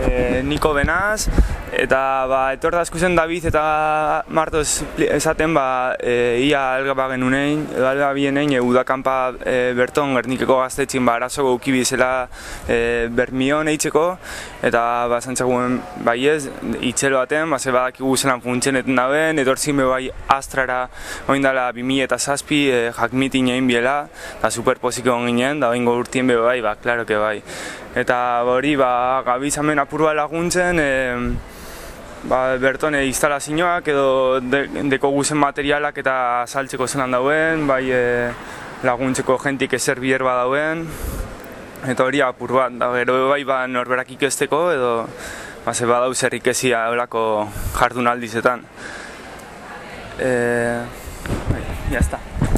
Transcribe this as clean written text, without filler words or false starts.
Niko Benaz, eta etor da eskuzen David eta Martos esaten ia alga bagenunein, edo alga bienein udakanpa berton Gernikeko gaztetxin arazo gauki bizela bermion eitzeko, eta zantzaguen ez, itxelo baten, ze badakigu zelan funtzioneten dauen, etortzin bai Astrara oindala 2007 jakmitin egin biela, eta superposiko on ginen, da oingo urtien bai, klaro que bai. Eta hori, gabizamen apurua laguntzen, berton instalazioak edo deko guzen materialak eta saltzeko zelan dauen, bai laguntzeko jentik ezer bierba dauen, eta hori apur bat, gero bai norberak ikesteko edo ze badau zer ikesia horako jardunaldizetan. Ya está.